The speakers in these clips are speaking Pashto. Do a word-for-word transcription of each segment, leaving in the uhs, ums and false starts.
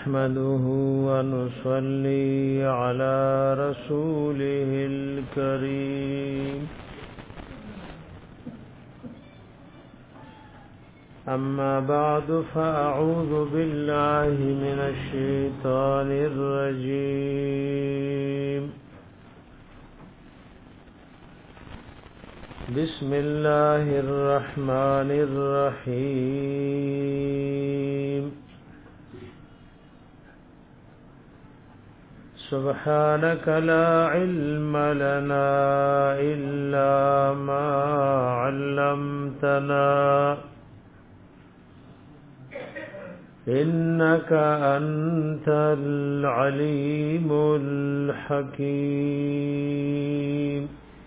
نحمده ونصلي على رسوله الكريم أما بعد فأعوذ بالله من الشيطان الرجيم بسم الله الرحمن الرحيم سبحانك لا علم لنا إلا ما علمتنا إنك أنت العليم الحكيم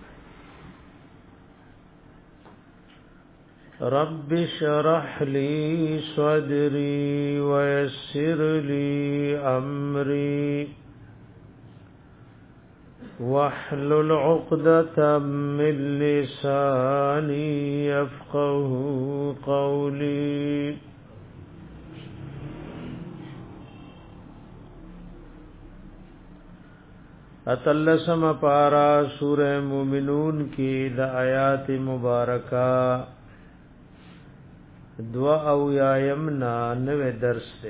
رب اشرح لي صدري ويسر لي أمري واحلل عقدة من لساني يفقه قولي اتلسم پارا سورہ مومنون کی د آیات مبارکہ دعا او یایمنا نوے درس سے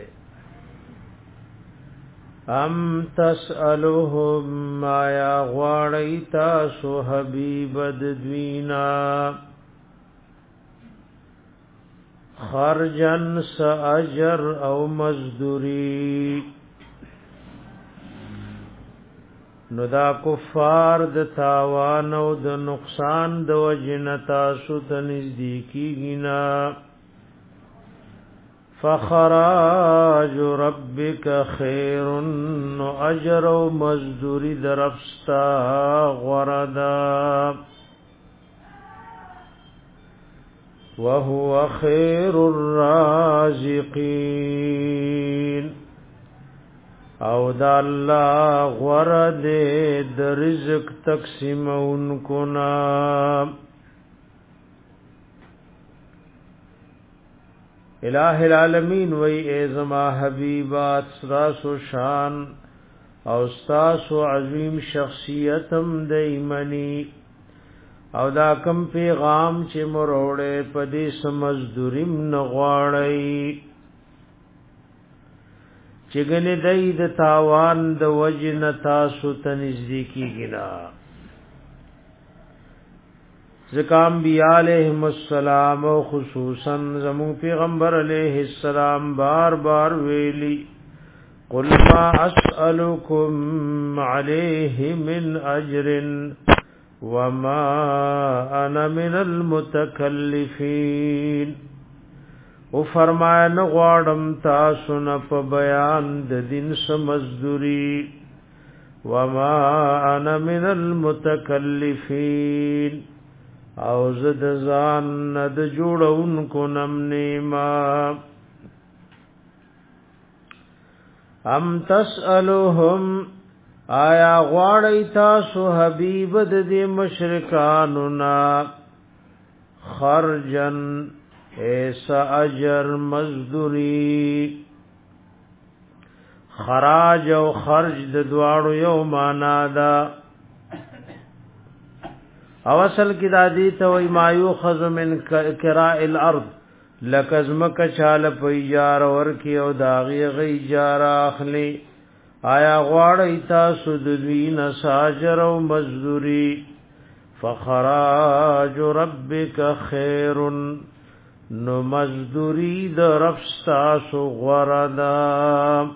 ام تسألهم ما یا غواړی تاسو حبیب دوینا خرجن ساجر او مزدوری نو دا کفار د تاوان او د نقصان د وجنتا سوت نزدیکی گنا فخراج ربک خیر نو اجر او مزدوری درفستا غردا وهو خیر الرازقین او دا اللہ غرد د رزق تقسیمون کنا الہ العالمین وی ایزما حبیبات سراسو شان او ستاسو عظیم شخصیتم دیمنی او دا کم پیغام چه مروڑے پدی سمزدوریم نغواڑی چگن دای د تاوان د وجن تاسو تنزدیکی گنا زکام انبیاء علیہم السلام و خصوصا زمون پیغمبر علیہ السلام بار بار ویلی قل ما اسألکم علیہ من اجر وما انا من المتکلفین او فرمایا نغواړم تاسو نه په بیان د دین سمزدوری وما انا من المتکلفین او زد ځان د جوړونکو نم نیما ام تسألهم آیا غواړی تاسو حبیب د دې مشرکانو نا خرجن ایسا اجر مزدوری خراج او خرج د دواړو یو معنا ده او اصل کې د دې ته وای ما یوخذ من کراء الارض لکزمک چال په یار ور کې او داغي غي جار اخلي آیا غواړی تاسو د دوی نساجر او مزدوری فخراج ربک خیر نو مزدوری د رفستاسو غردا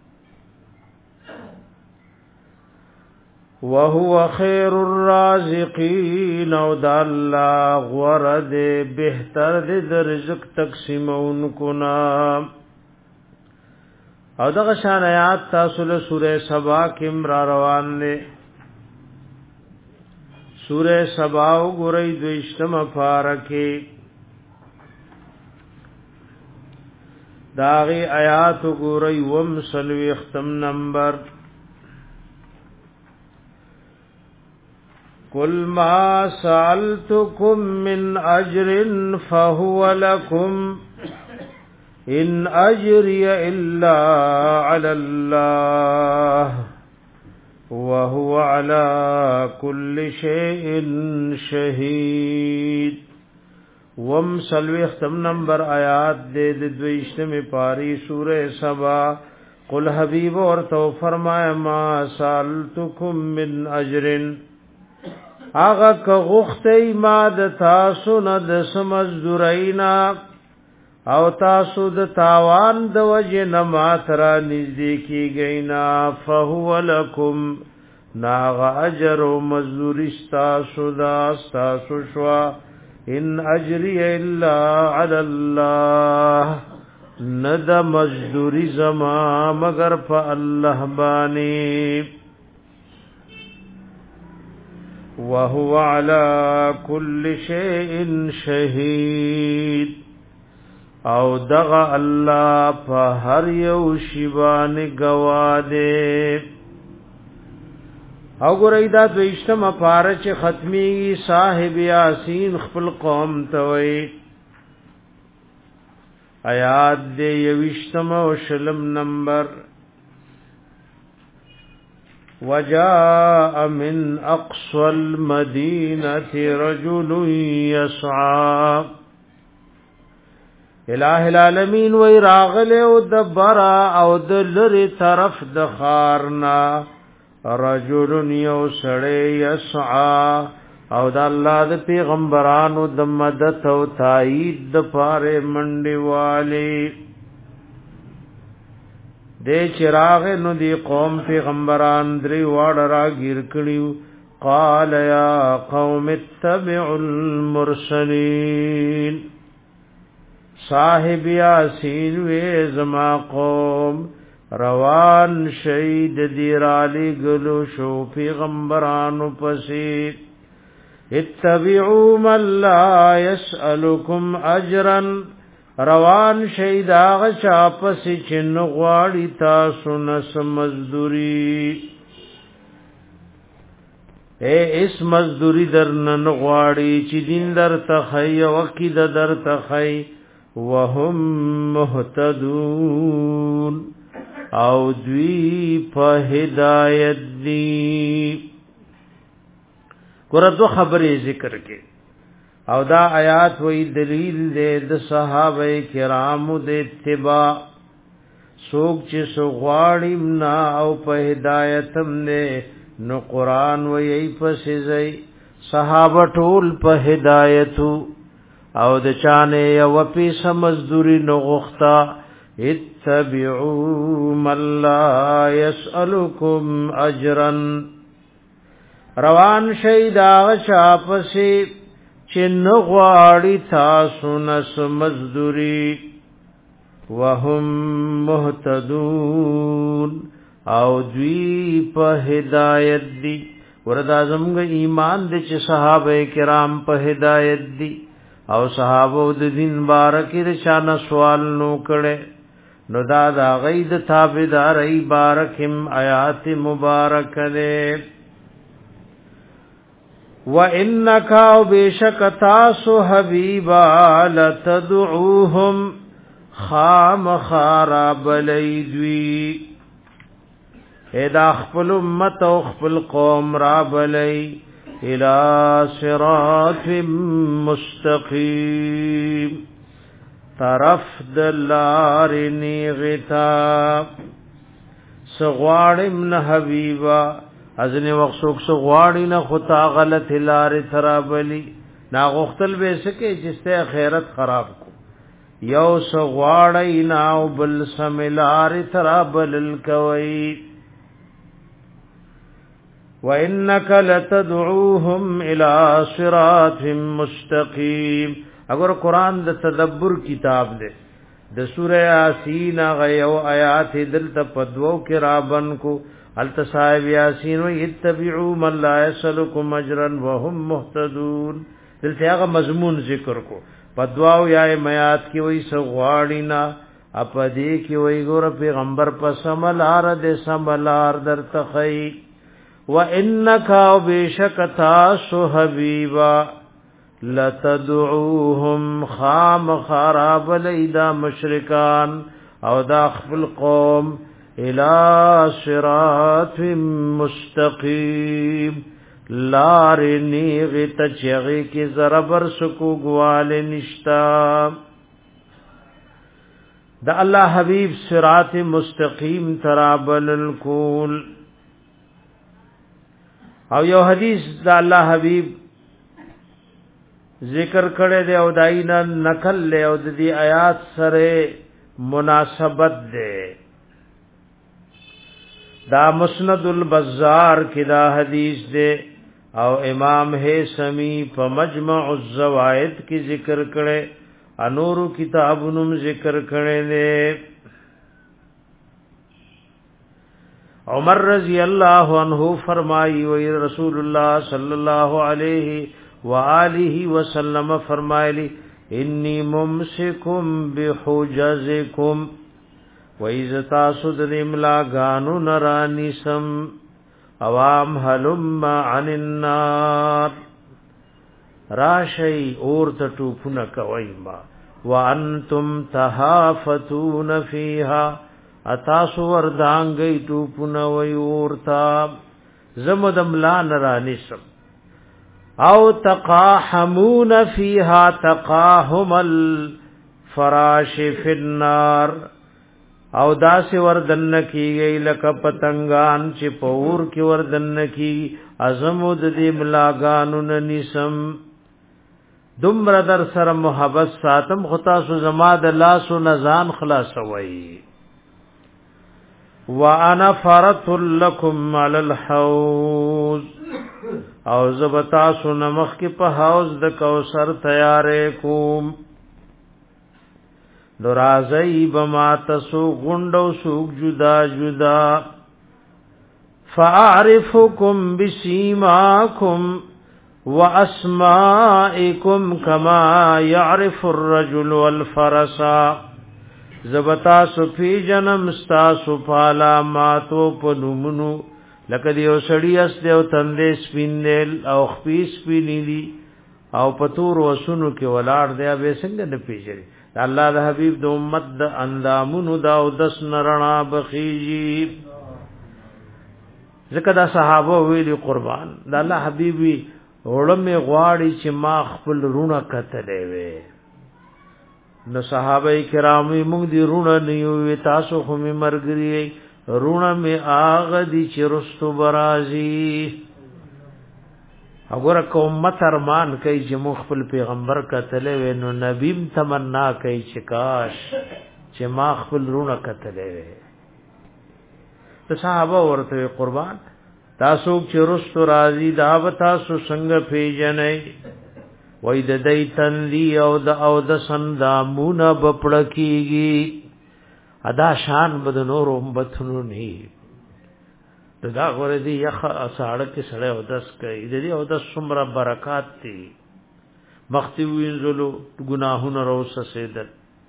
وهو خیر الرازقین او د الله غرد بهتر د رزق تقسیمون کنا او دغه شان آیات تاسو له سوره سبا کې را روان دي سوره سبا وګورئ دویشتمه پارکه داغی آیات گوری وم سلوی اختم نمبر قل ما سألتكم من أجر فهو لكم ان اجری الا علی الله وهو على كل شيء شهيد. وم سلوی ختم نمبر آیات دے دویشتم پاری سورہ سبا. قل حبیب اور تو فرمایا ما سالتکم من اجرن آغا که غختی ما د تاسو نه د سمزدورینا او تاسو د تاوان د وجه نه ما ترا نزدې کیږئ فهو لکم ناغ اجر و مزدوری ستاسو دا ستاسو شوا. ان اجری الا علی الله ند مزدوری زما مگر په الله بانی وهو على كل شيء شهيد او دغه الله په هر یو شی باندې گواده. او ګورئ دا دویشتمه پاره چې ختمي صاحب یاسین خپل قوم ته وایي. آیات دې یوشتمه او شلم نمبر. وجاء من اقصى المدينه رجل يسعى الہ العالمین وی راغله او دبرا او د لری طرف د خارنا رجل یو سړی یسعى او د الله د پیغمبرانو د مدد او تایید د پاره منډي والی د چراغ نو دی قوم پیغمبران درې واړه را گیر کړیو. قال یا قوم اتبعوا المرسلین صاحب یاسین وی زما قوم روان شید دیرالی گلو شو پیغمبرانو پسی. اتبعوا من لا يسألكم اجرا روان شید آغا چاپسی چن غواړي تاسو نس مزدوری. اے اس مزدوری در نن غواړي چې دین در تخی وقید در تخی وهم مهتدون او دوی په هدایت دی. ګور دو خبرې ذکر کې او دا آیات وی دلیل دې د صحابه کرامو د اتباع سوک چې سو غواړي نا او په هدایتم نه نو قران وی ای پسې زئی صحابه ټول په هدایتو او د چانه یو پیسه مزدوری نو غختا. اتبعوا من لا يسألكم اجرا روان شیدا شاپسی چن غواړي تاسو نس مزدوری وهم مهتدون او دوی په هدایت دی. وردا زمغه ایمان د چې صحابه کرام په هدایت دی او صحابه د دین بارکه د شان سوال نو کړي نو دا دا غید تابدار ای بارکم آیات مبارک دے. وَإِنَّكَ وَبِشَكَ تَاسُ حَبِيبًا لَتَدْعُوهُمْ خام خاراب لیدوی ادا خپل امت او خپل قوم را بلی الى صراط مستقیم طرف دلار نیغتا سغواړم نه حبیبا ازنه وخت څوک سغواړي نه خطا غلط لار ترابلی نا غختل به سکه چې ته خیرت خراب کو یو سغواړی ناو بل سملار ترابل الکوي وانك لتدعوهم الى صراط مستقيم. اگر قران د تدبر کتاب ده د سوره یاسین غيو آیات دلته پدوو کې رابن کو التصائب یاسین و اتبعوا من لا يسلكم اجرا وهم مهتدون دلته هغه مضمون ذکر کو پدواو یا میات کی وای سغواړینا اپدې کی وای ګور پیغمبر په سملار دې سملار در تخی وانک بشکتا سو حبیبا لتدعوهم خام خراب لیدا مشرکان او دا خپل قوم الى صراط مستقیم لار نیغ تچغی کی زربر سکو گوال نشتا دا اللہ حبیب صراط مستقیم ترابل الکول او یو حدیث دا اللہ حبیب ذکر کړه دی او داینا نقل له او د دې آیات سره مناسبت ده دا مسند البزار کی دا حدیث ده او امام حیثمی په مجمع الزوائد کی ذکر کړي انور کتابونو ذکر کړي نه عمر رضی اللہ عنہ فرمائی و رسول اللہ صلی اللہ علیہ وآلہ وسلم فرمائلی انی ممسکم بحجزکم و ایزتا صدر املاغانو نرانسم عوام حلم عن النار راشی اورت ٹوپنا کوئیما وانتم تحافتون فیہا اتاسو وردانگی ٹوپنا ویورتا زمدم لا نرانسم او تقاحمون فیہا تقاحم الفراش فی النار او داس وردن کی گئی لکا پتنگان چی پور کی وردن کی ازمود دی ملاگانون نسم دمر در سر محبت ساتم خطاسو زماد لاسو نزان خلاصوئی وانا فرط لکم علی الحوض او زبتاسو نمخ کی په حوض د کوثر تیارې کوم درازی بما تسو غندو سوق جدا جدا فاعرفکم بسیماکم واسمائکم کما يعرف الرجل والفرس زبتاسو فی جنم استاسو پالا ماتو پنومنو لکه دیو سړی اس دیو تندې سپیندل او خپې سپینې دي او پتور وسونو کې ولاړ دی به څنګه نه پیژني الله د حبیب د امت د اندامونو دا او دس نرنا بخیجی ځکه دا صحابه ویلي قربان د الله حبیبي وړمه غواړي چې ما خپل رونه کتلې وي نو صحابه کرام موږ دي رونه نیو تاسو خو می مرګري رونه می آغا دی چی رستو برازی اگر که امت ارمان کئی چی مخفل پیغمبر کتلے وی نو نبیم تمنا کئی چی کاش چی ما خفل رونه کتلے وی تو صحابه ورطوی قربان تاسوک چی رستو رازی داب تاسو سنگ پیجنئی وی د دی تندی او د او د سندامون بپڑکیگی ادا شان بد نور امتونو نی دا غره دی یخ اساړه کې سړی او دس کوي د دې او د سمره برکات دي مختی وینځلو ګناهونه روس سیدل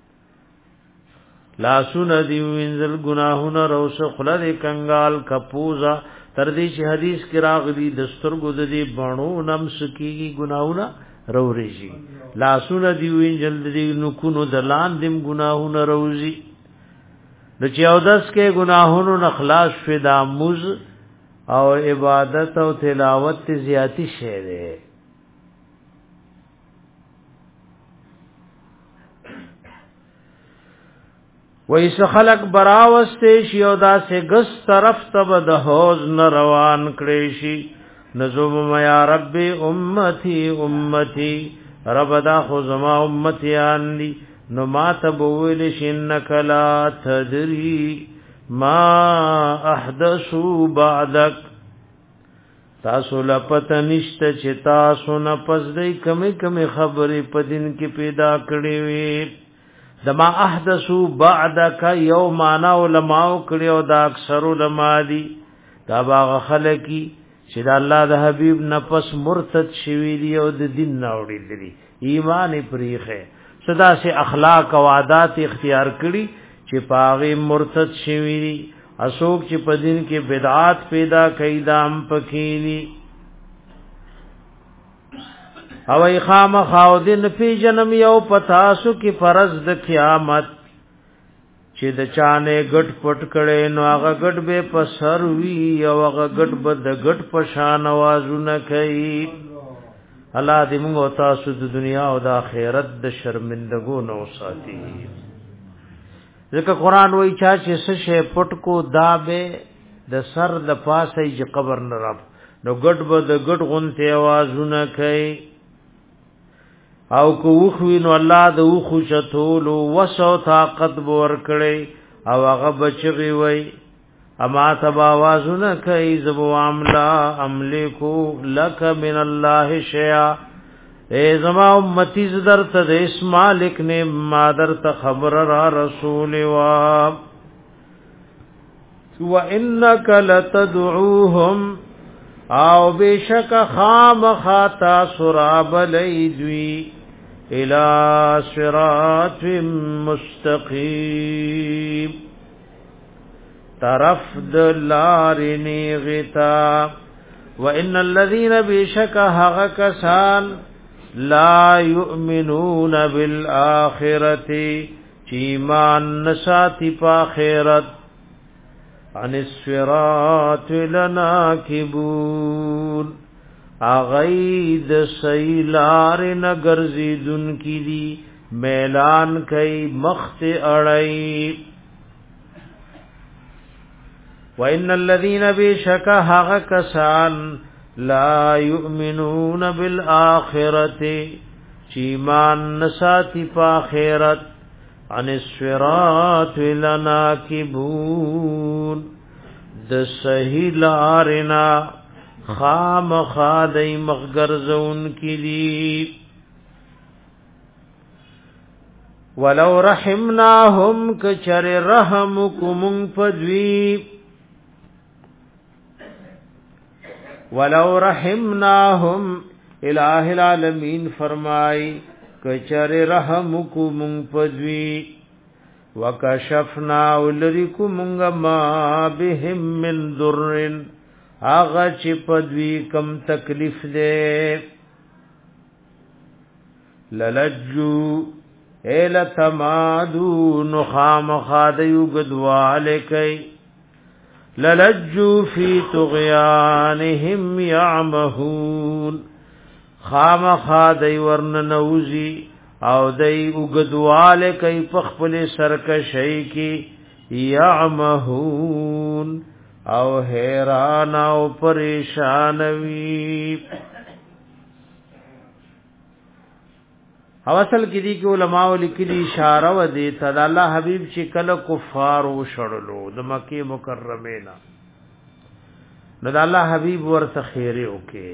لا سن دی وینځل ګناهونه روس خلل کنګال کپوزا تر دې چې حدیث کې راغلي دستور ګو د دې بڼو نم سکیږي ګناهونه روري شي لا سن دی وینځل دې نو کو نو دلان دیم ګناهونه روزي نو چې او داس کې گناهونو نخلاص فدا مز او عبادت او تلاوت زیاتی شه ده ویس خلق براوسته شي او دا سه ګس طرف ته د حوض نه روان کړي شي نزوم یا رب امتی امتی رب دا خو زما امتیان دي نو ما تبویل شنک لا تدری ما احدثو بعدک تاسو لپت نشت چې تاسو نه پس دی کمی کمی خبرې په دین کې پیدا کړې وي دما احدثو بعدک یو معنا علماء کړي او دا اکثر علماء دي دا باغ خلکی چې د الله د حبیب نفس مرتد شوی دی او د دین نه وړي دي ایمان پریخه صدا سے اخلاق او عادت اختیار کړي چې پاغي مرتد شوی دي اسوک چې په دین کې بدعات پیدا کړي دام پکېني او ای خام خاودن فی جنم یو پتاسو کی فرض د قیامت چې د چانه ګټ پټ کړي نو هغه ګټ به پسر وی او هغه ګټ به د ګټ په شان आवाजونه کوي. الله دې موږ تاسو د دنیا او د آخرت د شرمندګو نو ساتي. ځکه قران وایي چې څه شی پټ کو دابه د سر د پاسه چې قبر نه رب نو ګټ به د ګټ غونته आवाजونه کوي. او کو وخوی نو الله د وخو چتول وسو طاقت ور کړي او هغه بچي وي اما تبا आवाजونه کوي زبو عاملا املکو لک من الله شیء. اے زما امتی زدر ته اس مالک نے مادر ته خبر را رسول وا وانک لتدعوهم او بشک خام خاتا سراب لیدوی الى صراط مستقیم طرف دلارنی غتا. وان الذين بشک حق کسان لا يؤمنون بالآخرة چیمان نساتی پا خیرت عن الصراط لناکبون اغید سیلار نگرزیدن کی دی میلان کئی مخت اڑئی. وَإِنَّ الَّذِينَ بِشَكَ حَقَ كَسَانَ لَا يُؤْمِنُونَ بِالْآخِرَةِ چیمان نساتی پا خیرت عن الصراط لناکبون د صحیح لارنا خام خادی مغرزون کی دی. ولو رحمناهم کچر رحمکم فدوی ولو رحمناهم الہ العالمین فرمائی کچر رحمکم پدوی وکشفنا ولرکم ما بهم من ضرن آغا چی پدوی کم تکلیف دے للجو ایلتمادو نخام خادیو گدوالکی للجو فی طغیانهم یعمهون خام خادی ورن نوزی او دی اگدوال کئی پخپل سرکشی کی یعمهون او حیران او پریشانوی. او اصل کی دی که علماء لکلی اشاره و دیتا دا اللہ حبیب چی کل کفار و شرلو دا مکی مکرمینا نو دا اللہ حبیب ورت خیره اوکے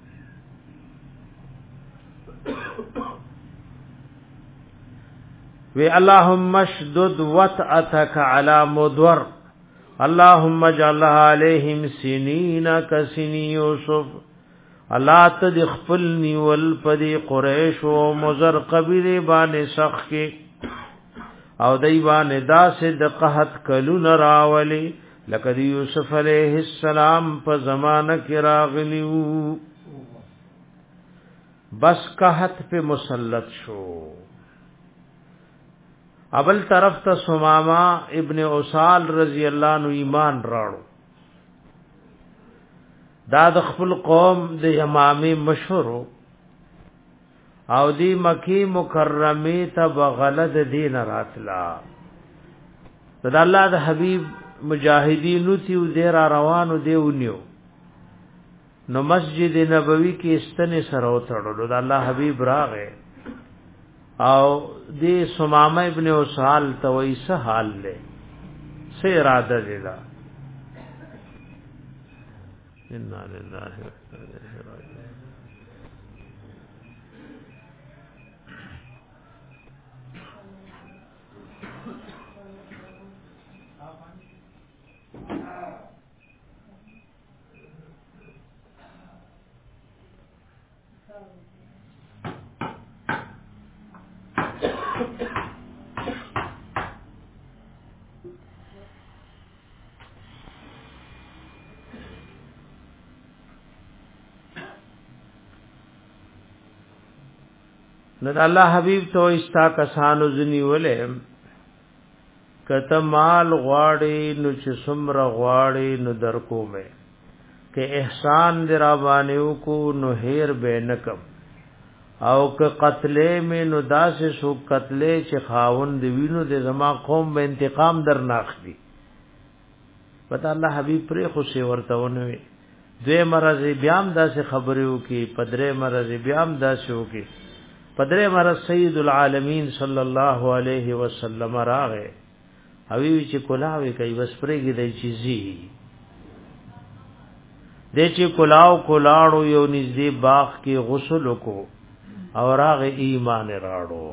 وی اللهم اشدد وطأتك على مدور اللهم اجعلها عليهم سنين كسني يوسف. الله تد خپلنی ول پدی قریش او مزر قبیله باندې سخ کې او دای باندې داسې د قحط کلون راولي لکه د یوسف علیه السلام په زمانہ کې راغلیو بس قحط په مسلط شو. اول طرف ته سماما ابن اوسال رضی الله عنه ایمان راړو دا د خپل قوم د امامي مشهور او دی مکی مکرمه ته بغلد دین راتلا دا الله د حبیب مجاهدینو تیو دیر روانو دیونیو نو مسجد نبوی کې استنه سره وتړلو دا الله حبیب راغې او دی سمامه ابن اوسال ته وایسه حال له سه اراده دی دا انا لله و انا الیه راجعون. نو الله حبیب ته استا کسانو زنی ولې کته مال غواړي نو چې څومره غواړي نو درکو مې کې احسان در باندې کو نو هیر به نکم او که قتلې مې نو داسې سو قتلې چې خاوند وینو د زما قوم به انتقام در ناخلي پتہ الله حبیب پرې خو سی ورته ونوي دوی مرز بیام داسې خبرو کې پدرې مرز بیام داسې وکي پدرې مرز سید العالمین صلی الله علیه وسلم راغه اوی چې کولاوي کوي بس پرېږي د چیزي د چې کولاو کولاړو یو نږدې باغ کې غسل وکړو او راغه ایمان راړو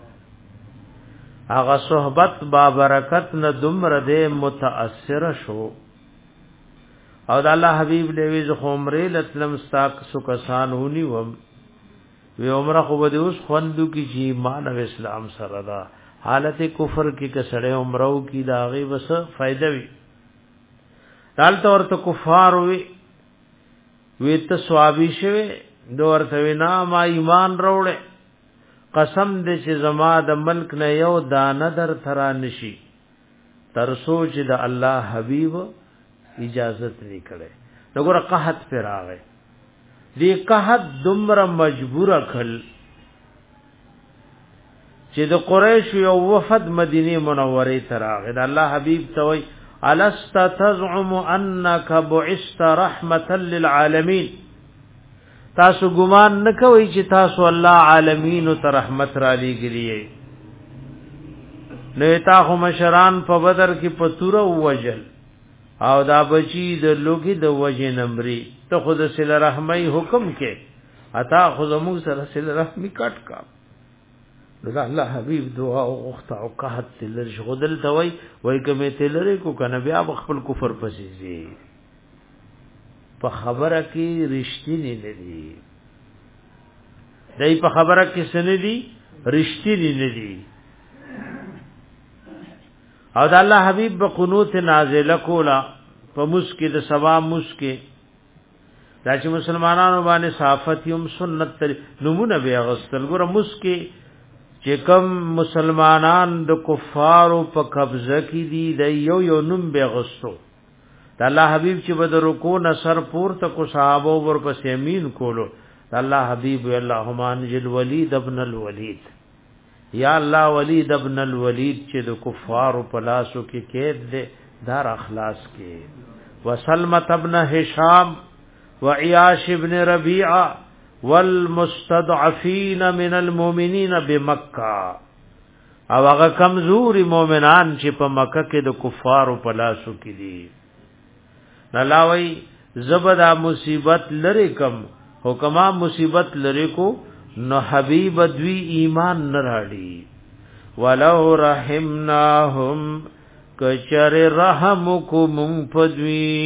هغه صحبت با برکت نه دمر دې متاثر شو او د الله حبیب لوي ز عمره لتلم استاک سو کسانونی وم وی عمره خو بده اوس خوندو کی چې ایمان او اسلام سره دا حالت کفر کی کسړې عمرو کی داغي وس فائدہ وی دالته ورته کفار وی وی ته ثوابي شوی دو ورته وینا ما ایمان وروړې قسم دې چې زما د ملک نه یو دانه در ترا نشي تر سوچ د الله حبیب اجازت نه کړي وګوره قحط پر راغې دې قحط دمر مجبور کړل چې د قریش یو وفد مدینه منوره ته راغې د الله حبیب ته وای الست تزعم انك بعثت رحمتا للعالمین تاسو ګمان نکوي چې تاسو الله عالمین ته رحمت را لګیږي نو تاسو مشران په بدر کې پتوره وجل او دا بچی د لوګي د وجه نمبري ته خود سره رحمي حکم کې اتا خود مو سره سره رحمي کټ کا نو الله حبيب دعا او غخت او قحط تل شغدل توي وای کمه تلری کو کنه بیا خپل کفر پسې زی په خبره کې رښتینی نه دي دای په خبره کې سن دي رښتینی نه دي او د الله حبیب په قنوت نازله کولا په مسکه د سبا مسکه دا چې مسلمانانو باندې صحافت یم سنت نمونه به غسل ګره مسکه چې کوم مسلمانان د کفارو په قبضه کې دي د یو یو نوم به غسو د الله حبیب چې بدر کو نصر پور ته کو صحابه ور پس امین کولو د الله حبیب اللهم انجل ولید ابن الولید یا الله ولید ابن الولید چې د کفارو په لاسو کې کېد دې دار اخلاص کې وسلمة ابن هشام وعیاش ابن ربیعه والمستضعفین من المؤمنین بمکہ او هغه کمزوري مؤمنان چې په مکه کې د کفارو په لاسو کې دي نلاوی زبدا مصیبت لری کم حکما مصیبت لری کو نو حبیب دوی ایمان نراړي ولو رحمناهم کچر رحمکم فدوی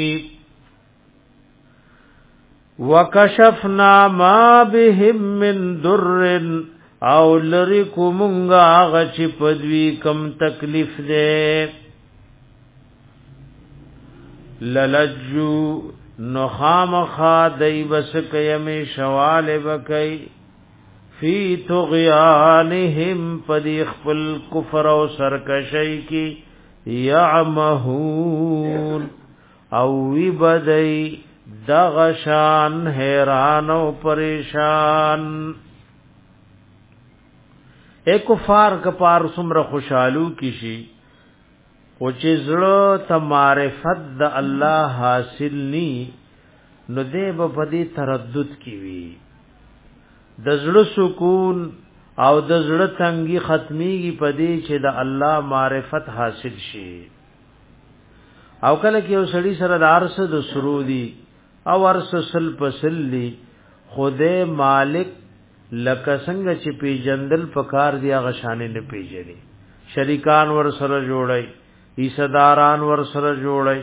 وکشفنا ما بهم من در او لریکمونگا غچ پدوی کم تکلیف دے للجو نخام خادی بسکیم شوال بکی فی تغیانهم پدی خپل کفر و سرکشی کی یعمهون او وی بدی دغشان حیران و پریشان اے کفار کپار سمر خوشحالو کشی او چې زړه ته معرفت د الله حاصل ني نو دې په دې تردد کی وی د زړه سکون او د زړه تنګي ختميږي په دې چې د الله معرفت حاصل شي او کله کې یو سړی سره د ارس د سرودي او ارس سل پسلی خوده مالک لکه څنګه چې پیجندل پکار دی هغه شانې نه پیژني شریکان ور سره جوړي ایصداران ور سره جوړي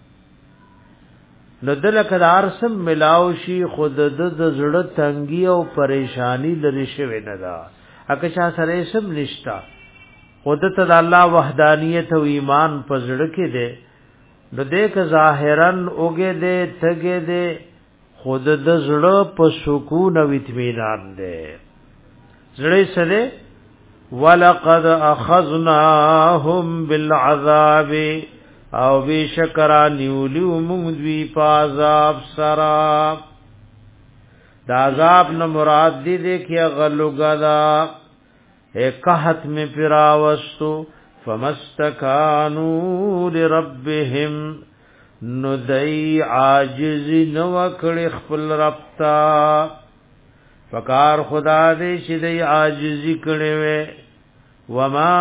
ندل کدار سم ملاو شي خود د زړه تنګي او پریشانی لري شوی نه دا اکه چا سره سم نشتا خود ته د الله وحدانیت او ایمان په زړه کې ده نو دې ک ظاهرا اوګه دې تګه دې خود د زړه په سکون او اطمینان ده زړی سره ولقد اخذناهم بالعذاب او بشکرا نیولیو مونږ دوی په عذاب سرا دا عذاب نه مراد دی دیکھیا غلوګدا اکحت میں پراوستو فمستکانو لربهم ندئی عاجز نوکڑ خپل ربتا فکار خدا دې چې دی عاجزی کړي وي وما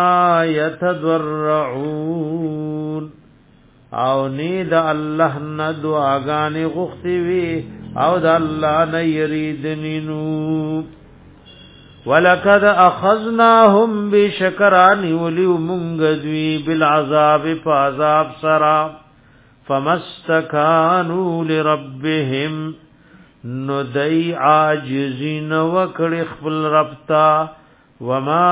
يتضرعون او ني د الله نه دعاګانې غوښتي وي او د الله نه یریدنینو ولقد اخذناهم بشکران ولي منغذوي بالعذاب فعذاب سرا فمستكانوا لربهم ندئی عاجزین وکړي خپل ربتا وما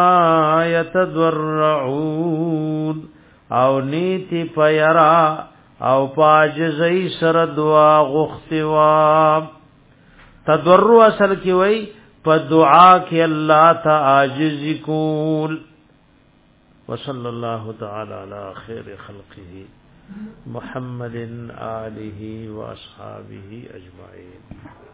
يتضرعون او نیتی پیرا او پاجزئی سر دعا غختوا تضرع اصل کی وئی په دعا کې الله ته عاجز کول وصلی الله تعالی علی خیر خلقه محمد آله واصحابه اجمعین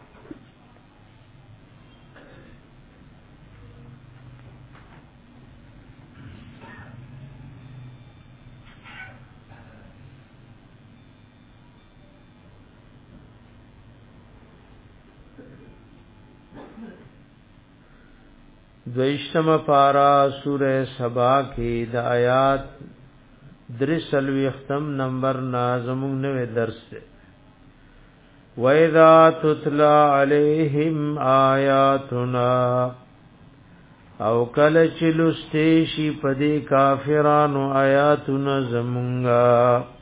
دویشتم پارا سورہ سبا کی دا آیات درسلوی اختم نمبر نازمون نوے درس سے وَإِذَا تُتْلَى عَلَيْهِمْ آیاتنا او کل چلستیشی پدی کافرانو آیاتنا زمونگا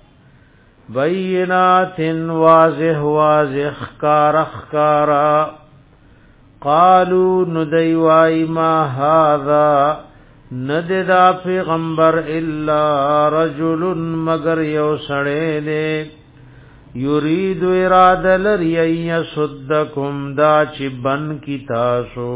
بینات واضح واضح کارخ کارا قالوا ندیوائی ما هذا نددا پیغمبر الا رجل مگر یو سڑے دے یرید اراد لری یصدکم دا چی بن کی تاسو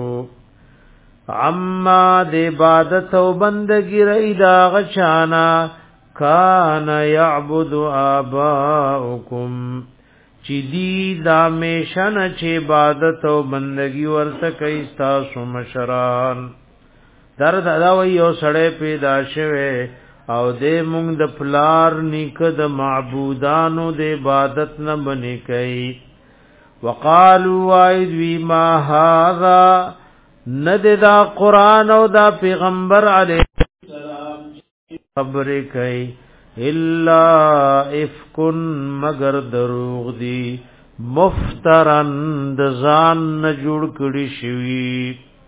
عما دے عبادت و بندگی رئی دا غچانا کان یعبد آباؤکم چی دی دا میشن چی عبادت و بندگی ورته کئی تاسو مشران درد اداوی یو سڑے پیدا شوه او دے مونږ د پلار نیک د معبودانو د عبادت نه بنی کئی وقالوا وائد وی ما هذا ند دا قرآن او دا پیغمبر علیہ السلام خبر کئی الا افکن مگر دروغ دی مفترن د ځان نه جوړ کړي شوی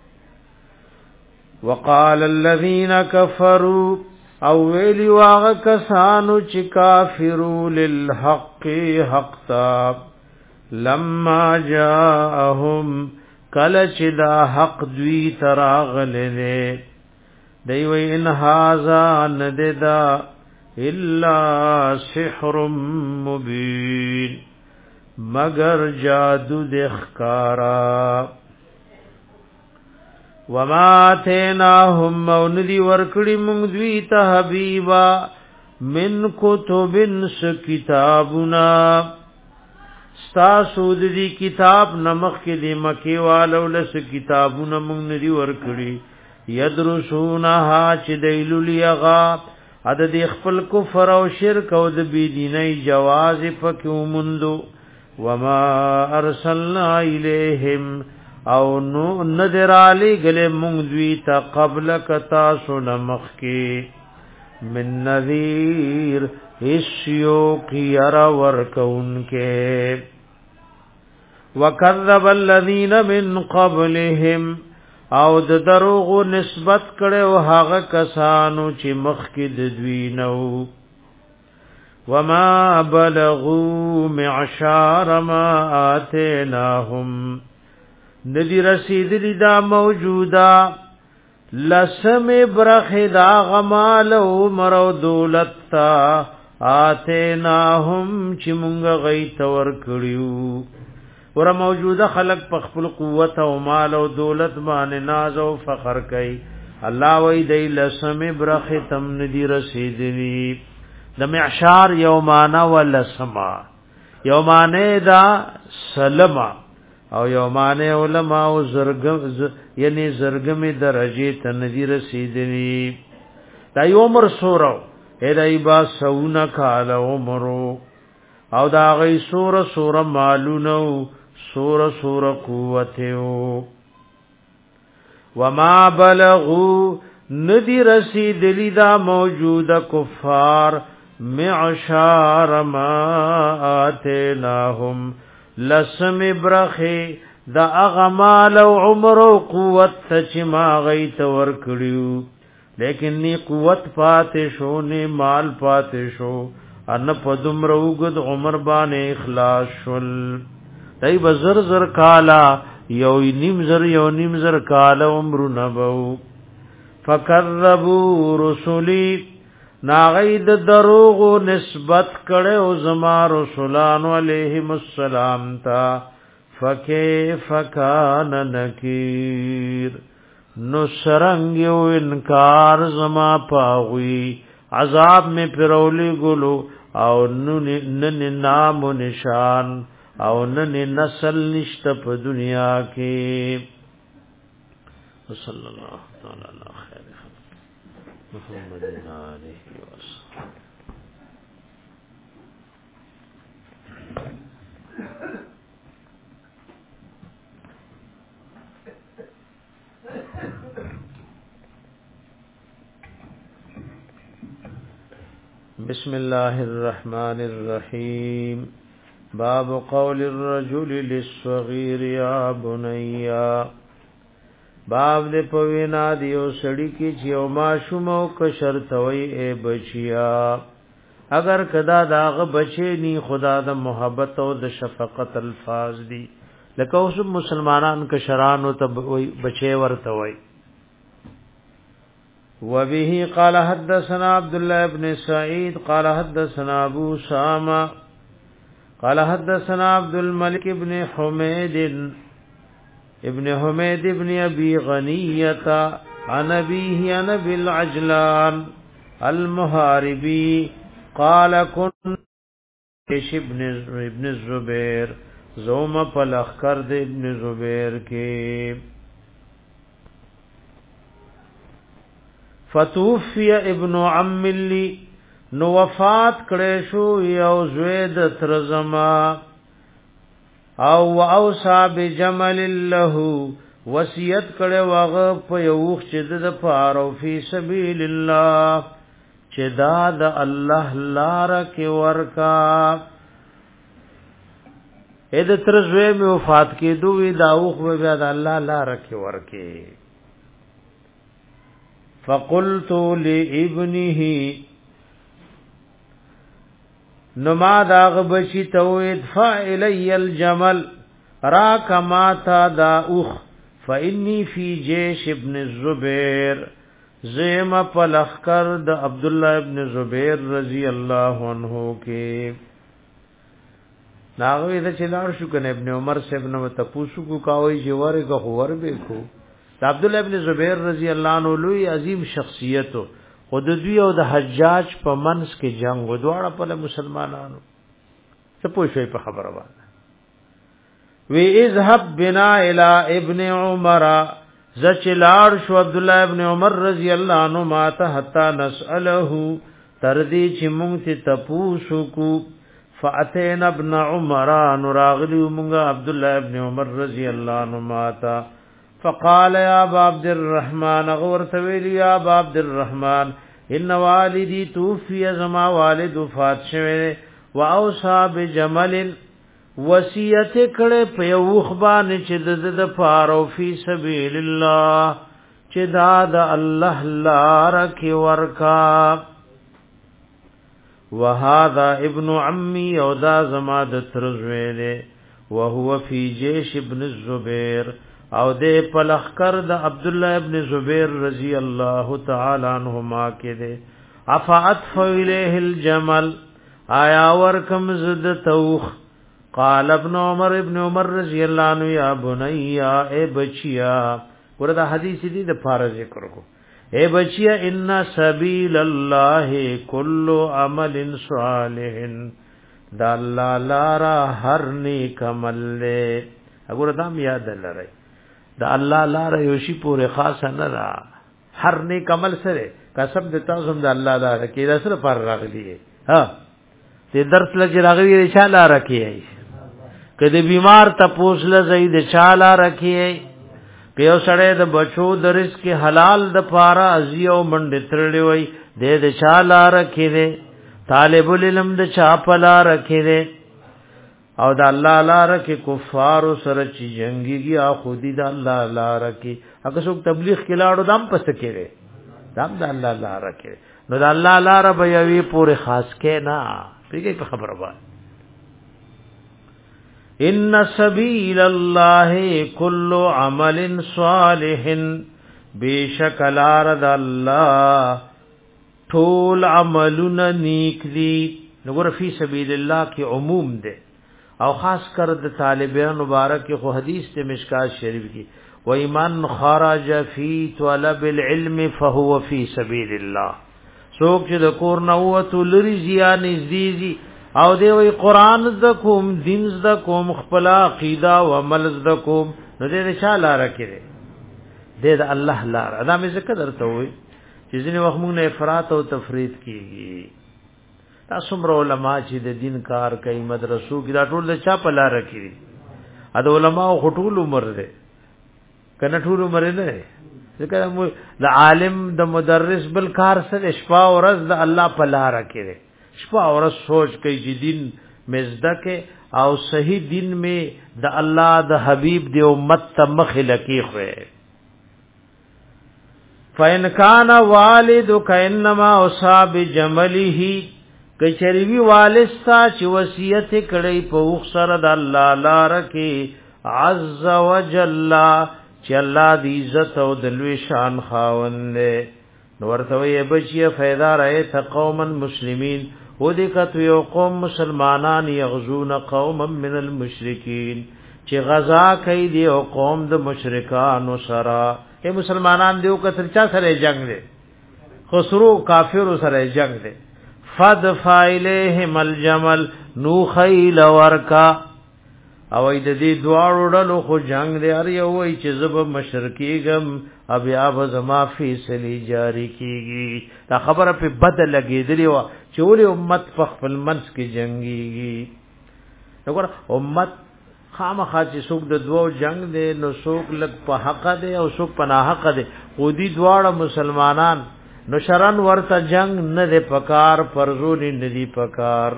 وقال الذين كفروا او ویلی واغ کسانو چې کافرو للحق حق تا لما جاءهم کل چې دا حق دوی تراغله دی وی ان هاذا نددا الا سحر مبین مگر جادو دخکارا وما تیناهم موندی ورکڑی مونگ دوی تا حبیبا من کتبن س کتابنا ستاسو دی کتاب نمخ کی دی مکی والو لس کتابنا مونگ ندی ورکڑی یدرسونها چی دیلو لیغا عدد اخفل کفر او شرک او د بیدینی جواز پکیو مندو وما ارسلنا الیہم او نو ندر علی گلے مونگ دوی تا قبل کتا سنمخ کی من نذیر اسیو کی ارا ورکون کے وکذب الذین من قبلهم او د دروغ نسبت کړو هغه کسانو چې مخکې د دوی نو وما بلغوا معشار ما آتیناهم ندی رسیدلی دا موجودا لسم برخی دا غمال عمر و دولت تا آتیناهم چی منگا غیت ورکڑیو ور موجوده خلق په خپل قوت او مال او دولت باندې ناز او فخر کوي الله وی دی لسم برخه تم ندی رسیدلی د معشار یومانا ولسما یومانه دا سلمہ او یومانه علماء او زرګم یعنی زرګم درجه ته ندی رسیدلی دا یومر سورو هدای با سونا کال عمرو او دا غي سور سور مالونو سور سور قوتو وما بلغو ندی رسیدلی دا موجود کفار معشار ما آتیناهم لسم برخی دا اغمال و عمر و قوت تچ ما غیت ورکڑیو لیکن نی قوت پاتے شو نی مال پاتے شو ان پدم روگد عمر بان اخلاص شل دای بزر زر کالا یو نیم زر یو نیم زر کالا عمر نبو فکذبوا رسولی ناغید دروغ نسبت کړه او زما رسولان علیهم السلام تا فکیف کان نکیر نو سرنگ یو انکار زما پاوی عذاب میں پرولی گلو او نن نام و نشان او نن نسل نشت پا دنیا کے صلی اللہ تعالی علی خیر خلق محمد علیہ وسلم. بسم الله الرحمن الرحيم. باب قول الرجل للصغير يا بني. باب دې پوینا دیو سړی کی چې او ماشومو کشر توي اے بچیا اگر کدا داغ بچی نی خدا د محبت او د شفقت الفاظ دی لکه اوس مسلمانان کشران او ته بچي ورته وي. وبه قال حدثنا عبد الله بن سعيد قال حدثنا ابو سامة قال حدثنا عبد الملك بن حميد ابن حميد ابن ابي غنية عن ابيه عن ابي العجلان المحاربي قال كنت ابن ابن الزبير زوم فلخر ابن زبير کے فتوفی ابن عم لی نو وفات کړي شو یو زوید ترزما او اوصا بجمل له وصیت کړي واغه په یو چې د پاره فی سبیل الله چې دا د الله لار کې ورکا اې د ترزوی می وفات کې دوی دا اوخ به د الله لار کې ورکه. فقلت لابنه نما داغ بچی تو ادفع الی الجمل را کما تا دا اخ فانی فی جیش ابن الزبیر زیم پلخکر د عبداللہ ابن زبیر رضی اللہ عنہ کے ناغوی دا چلار شو کن ابن عمر سے ابن تپوسو کو کاوی جوار کا خور بے کو عبداللہ ابن زبیر رضی اللہ عنہ لوی عظیم شخصیتو خود دوی او د حجاج په منس کې جنگ و دواړه په مسلمانانو څه پوښوي په خبره باندې وی اذهب بنا الى ابن عمر زچلار شو عبداللہ ابن عمر رضی اللہ عنہ ما ته حتا نسأله تردی چې مونږ ته تپوسو کو فاتینا ابن عمر نراغلی مونږه عبداللہ ابن عمر رضی اللہ عنہ ما ته فقال يا ابا عبد الرحمن غور تویل یا ابا عبد الرحمن ان والدی توفی زما والد وفات شوه و اوصى بجمل وصیت کړه په یو خبان چې د فارو فی سبیل الله چې دا د الله لار کې ورکا وهذا ابن عمي او دا زما د ترزویله وهو فی جيش ابن الزبير او دې په لخر د عبد الله ابن زبیر رضی الله تعالی عنہما کې دې افعت فیله الجمل آیا ور کم زد توخ قال ابن عمر ابن عمر رضی اللہ عنہ یا بنیا اے بچیا وردا حدیث دی د فار ذکر کو اے بچیا ان سبیل اللہ کل عمل صالح دا اللہ لارا ہر نیک عمل لے اگر دام یاد لرای دا اللہ لارا یوشی پورے خاص نه را ہر نیک عمل سره قسم د تاسو د الله لاره کې د سره پر راغلی ها دې درس لږ راغلی ان شاء الله راکې کله بیمار تپوس لزید چالا رکھیے پیو سړی د بچو د رزق حلال د پارا ازیو منډ ترړی وای دې د چالا رکھې دې طالب العلم د چاپلا رکھې دې او د الله لاره کې کفار سره چې جنگيږي او خودي د الله لاره کې هغه څوک تبلیغ کې لاړو دم پس کېږي دم د الله لاره کې نو د الله لاره به یوي پورې خاص کې نه پیږي په خبره باندې ان سبیل الله کل عمل صالح بیشکل ارد الله ټول عملونه نیک دي نګور فی سبیل الله کې عموم ده او خاص کر د طالبان مبارک خو حدیث ته مشکات شریف کی و ایمان خرج فی طلب العلم فهو فی سبیل الله څوک چې د کور نه وته لري زیان نزدیزي او دی وی قران ز کوم دین ز کوم خپل عقیده او عمل ز کوم نو دې شاله لار کړي دې د الله لار ادا مې ذکر درته وي چې ځینې وخت موږ نه افراط او تفرید کیږي تاسو مر علماء چې د دین کار کوي مدرسو کې دا ټول د چا په لار کړي ا د علماء خټول عمر ده کنه ټول عمر نه ځکه د عالم د مدرس بل کار سره شپه او ورځ د الله په لار کړي شپه اور سوچ کوي چې دین مزدکه او صحیح دین میں د الله د حبیب دی امت ته مخ لکی خوې فین کان والد کانما اصحاب جمله کچریوی والد سا چې وصیت کړي په وخسر د الله لار کې عز وجل چې الله دی عزت او د لوی شان خاوند نو ورته وي بچي فیدا رایت قوما مسلمین و دکت یو قوم مسلمانان یغزون قوما من المشرکین چې غزا کوي دی او قوم د مشرکانو سره اے مسلمانان دیو کتر چا سره جنگ دی خسرو کافر سره جنگ دی فد فایلهم الجمل نو خیل ورکا او اې د دې دواړو ډلو خو جنگ دی ار یو وای چې زب مشرکیګم بیا به زما فیصله جاری کیږي دا خبره په بدل لګیدلی و چې ولې امت په خپل منځ کې جنگيږي وګوره امت خامخا چې څوک د دوو جنگ دی نو څوک لګ په حق دی او څوک په ناحق دی خو دې دواړه مسلمانان نو شرن ورته جنگ نه دی پکار فرضونی نه دی پکار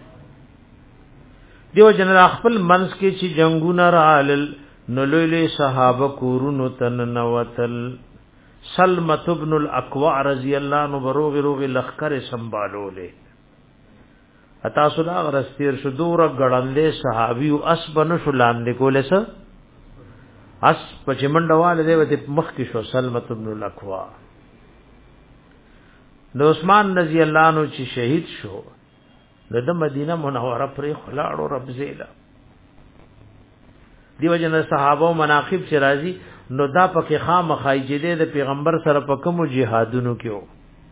دیو جن خپل منځ کې چې جنگونه رالل نو لوی صحابه کورونو تن نوتل سلمۃ ابن الاکوع رضی اللہ عنہ بروغ روغ لخر سنبالولے اتا صدا غرستیر شدور غړندې صحابي او اسبن شلام لیکول س اس پچمنډواله دی مخ کې شو سلمۃ ابن الاکوع د عثمان رضی اللہ عنہ چې شهید شو د مدینه منوره پر خلاړو رب زیلا دیو جن صحابه مناقب چې راځي نو دا پکې خام خایجده د پیغمبر سره په کوم جهادونو کې وو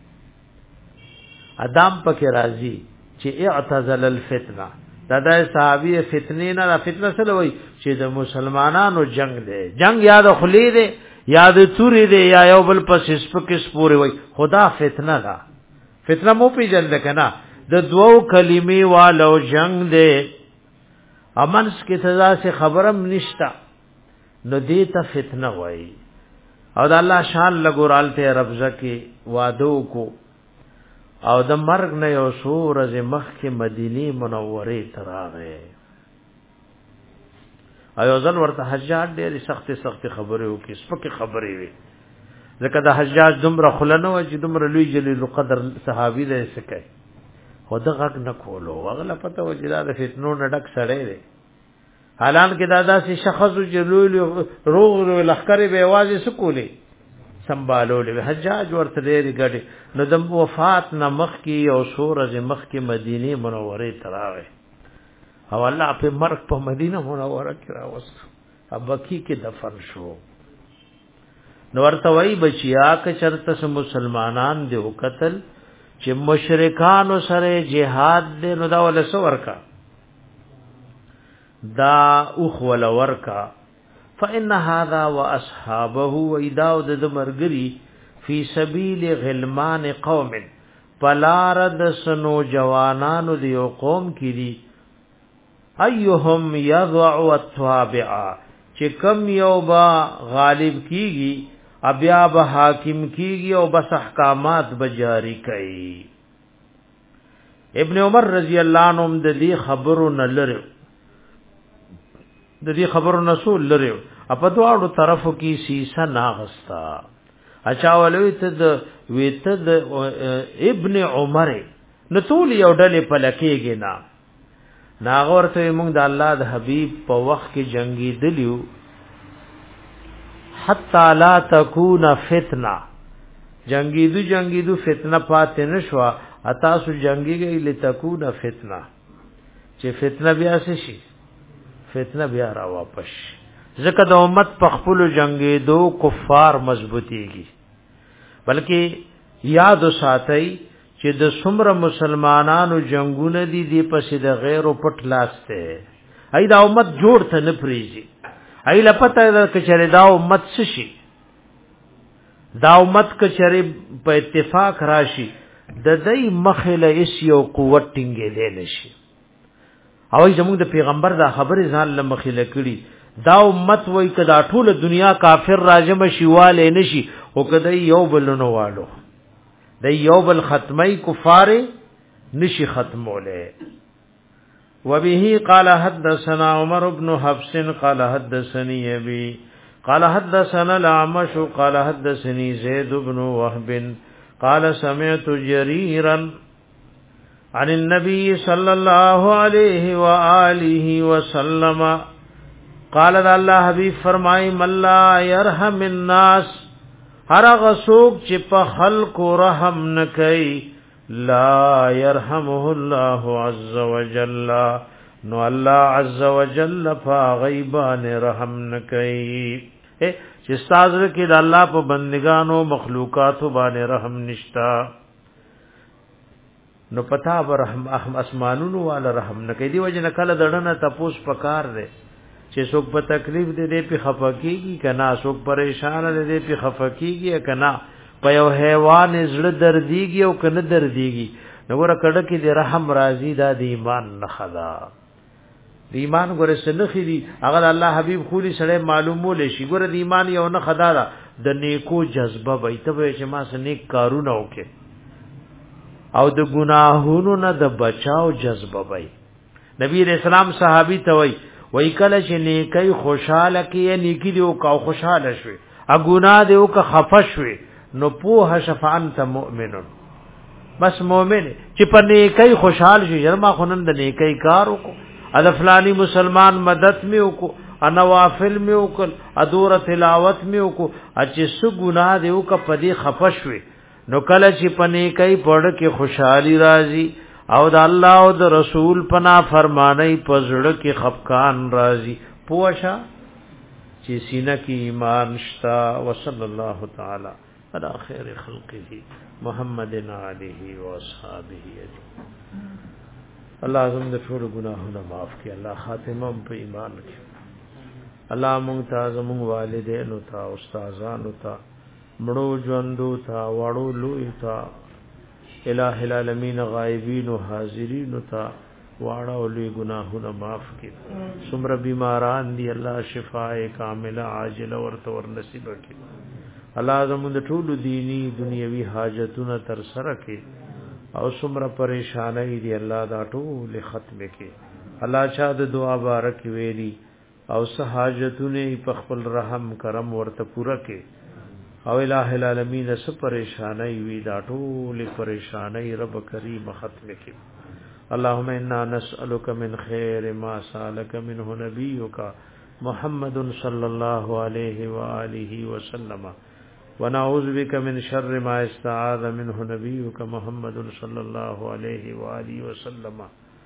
ادم پکې راځي چې اعتزل الفتنه دا د صحابي فتنې نه د فتنه سره وای چې د مسلمانانو جنگ دی جنگ یاد خلی دی یاد توري دی یا یو بل پس سپکس پوري وای خدا فتنه دا فتنه مو پیژل کنه د دوو کلمې والو جنگ دی امنس کی سزا سے خبرم نشتا نو دیتا فتنه وای او د الله شان لګورالته ربزه کې وادو کو او د مرګ نه یو سور از مخ کې مدینه منوره تراغه ایو ځل ورته حجاج ډېر سخت سخت خبره وکي سپکه خبره وي ځکه د حجاج دومره خلنو چې دومره لوی جلیل قدر صحابي دې سکه خود غږ نه کولو هغه پته و چې دا د فتنو نه ډک سړی دی حالان کې دادا سي شخص جلول روغ لخر به आवाज سکولې سنبالول حجاج ورته لري غړي نو د وفات نه مخ کې او سورج مخ کې مدینه منوره تراغه او الله په مرګ په مدینه منوره کې راوست ابکی کې دفن شو. نو ورته وای بچیا ک چرته مسلمانان دی وکتل چې مشرکان سره جهاد دې نو دا ول سورکا دا اوخ ول ورکا فإن هذا واصحابه وإداو د مرګري فی سبیل غلمان قوم پلارد سنو جوانانو دیو قوم کی دی ایهم یضع التوابع چې کم یو با غالب کیږي ابیا به حاکم کیږي او بس احکامات بجاری کوي. ابن عمر رضی الله عنهم د دې خبرو نه لره د دې خبرو نسول لره په دواړو طرفو کې سیسه ناغستا اچھا ولوی ته د ویته د ابن عمر نتول یو ډلې پلکېږي نا ناغور ته موږ د الله د حبیب په وخت کې جنگي دلیو حتا لا تکون فتنه جنگي دو جنگي دو فتنه پاتې نشوا اتا سو جنگي گئی لتكون فتنه چې فتنه بیا شي فتنه بیا را واپس ځکه د امت په خپل جنگي دو کفار مضبوطيږي بلکې یاد ساتي چې د څومره مسلمانانو جنگونه دي دی پسې د غیر او پټ لاسته اې دا امت جوړ ته نه پریږي اې لپاره د کچره دا امت شي دا امت کچره په اتفاق راشي د دې مخله اس یو قوت ټینګې دی نشي او زموږ د پیغمبر دا خبره ځان له مخله کړي دا امت وای کدا ټول دنیا کافر راجم شیواله نشي او کدا یو بلونو والو د یو بل ختمي کفار نشي ختموله. وبه قال حدثنا عمر بن حفص قال حدثني ابي قال حدثنا الاعمش قال حدثني زيد بن وهب قال سمعت جريرا عن النبي صلى الله عليه واله وسلم قال الله حبيب فرمای ملا يرحم الناس هر غسوک چې په خلق رحم نکي لا يرحمه الله عز وجل نو الله عز وجل فغیبان رحم نکي چې استاد کې د الله په بندگانو مخلوقاتو باندې رحم نشتا نو پتا به رحم اسمانونو والا رحم نکي دی وجه نکله دړنه تپوس پکار دی چې څوک په تکلیف دې دې په خفقېږي کنا څوک پریشان دې په خفقېږي کنا په یو حیوان زړه درديږي او کنه درديږي نګور کډه کې دې رحم راضي دا د ایمان نه خدا د ایمان ګور سنخي دي هغه الله حبيب خولي سره معلومول شي ګور د ایمان یو نه خدا دا د نیکو جذبه وي ته چې ما سنیک کارونه وکي او د ګناهونو نه د بچاو جذبه وي. نبی رسول الله صحابي ته وي وای کله چې نیکی خوشاله کې نیکی دی او کا خوشاله شوي ا ګناه دی او کا خفه شوي نو په شفاعت مؤمنون بس مؤمن چې په نیکی خوشاله شي جرما خنن د نیکی کار وکړو ا د فلانی مسلمان مدد می وکړو ا نوافل می وکړ ا دور تلاوت می وکړو ا چې سو ګناه دی او کا پدی خفه شوي نو کله چې په نیکی پړ کې خوشحالي راځي او د الله او د رسول پنا فرمانای پزړه کې خفقان راضي پوښا چې سینه کې ایمان شتا وصلی الله تعالی علی خیر خلقه محمد علیه و اصحابہ اجمعین. الله زموږ د ټول ګناهونه معاف کړي، الله خاتمه په ایمان کړي. الله مونږ ته زموږ والدینو ته استادانو ته مړو ژوندو ته وړو لوی ته الہ العالمین غائبین و حاضرین تا واړه او لوی گناهونه معاف کړي. څومره بیماران دي الله شفاء کامله عاجله ورته ور نصیب کړي. الله زموږ ټول دینی دنیوي حاجتونه تر سره کړي او څومره پریشانای دي الله دا ټول ختم کړي. الله چا د دعا بارک ویلي او سه حاجتونه په خپل رحم کرم ورته پوره کړي او الہ العالمین اس پریشانای وی دا ټول پریشانای رب کریم ختم کړي. اللهم انا نسألك من خير ما سألك منه نبيك محمد صلى الله عليه وآله وسلم ونعوذ بك من شر ما استعاذ منه نبيك محمد صلى الله عليه وآله وسلم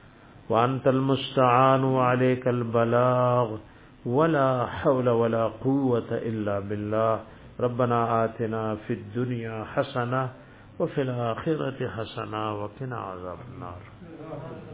وانت المستعان وعليك البلاغ ولا حول ولا قوة إلا بالله. ربنا آتنا في الدنيا حسنة وفي الآخرة حسنة وقنا عذاب النار.